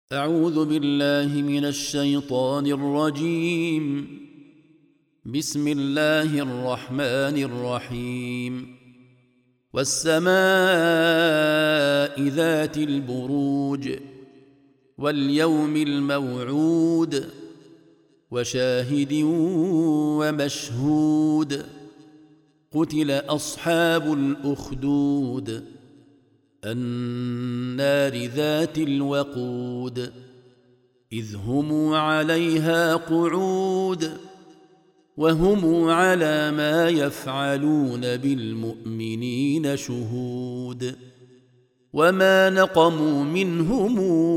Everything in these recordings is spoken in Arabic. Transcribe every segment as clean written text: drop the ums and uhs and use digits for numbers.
أعوذ بالله من الشيطان الرجيم. بسم الله الرحمن الرحيم. والسماء ذات البروج واليوم الموعود وشاهد ومشهود. قتل أصحاب الأخدود النار ذات الوقود إذ هم عليها قعود وهم على ما يفعلون بالمؤمنين شهود. وما نقموا منهم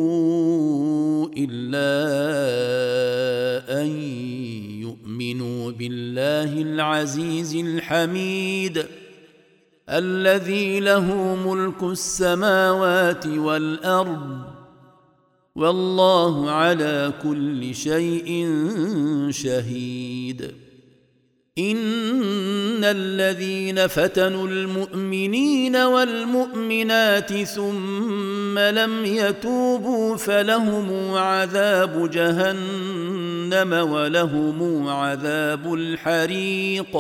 إلا أن يؤمنوا بالله العزيز الحميد الذي له ملك السماوات والأرض والله على كل شيء شهيد. إن الذين فتنوا المؤمنين والمؤمنات ثم لم يتوبوا فلهم عذاب جهنم ولهم عذاب الحريق.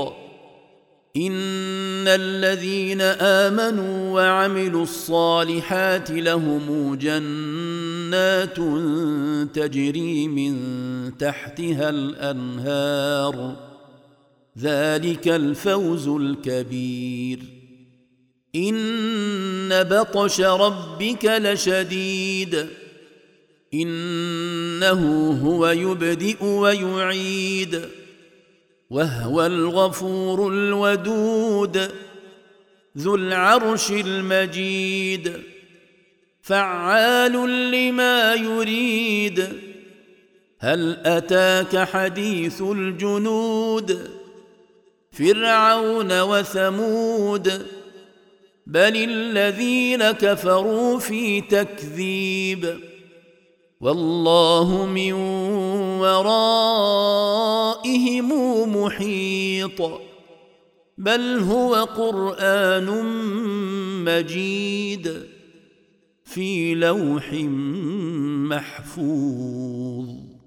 إن الذين آمنوا وعملوا الصالحات لهم جنات تجري من تحتها الأنهار ذلك الفوز الكبير. إن بطش ربك لشديد إنه هو يبدئ ويعيد وهو الغفور الودود ذو العرش المجيد فعال لما يريد. هل أتاك حديث الجنود فرعون وثمود بل الذين كفروا في تكذيب والله من ورائهم محيط بل هو قرآن مجيد في لوح محفوظ.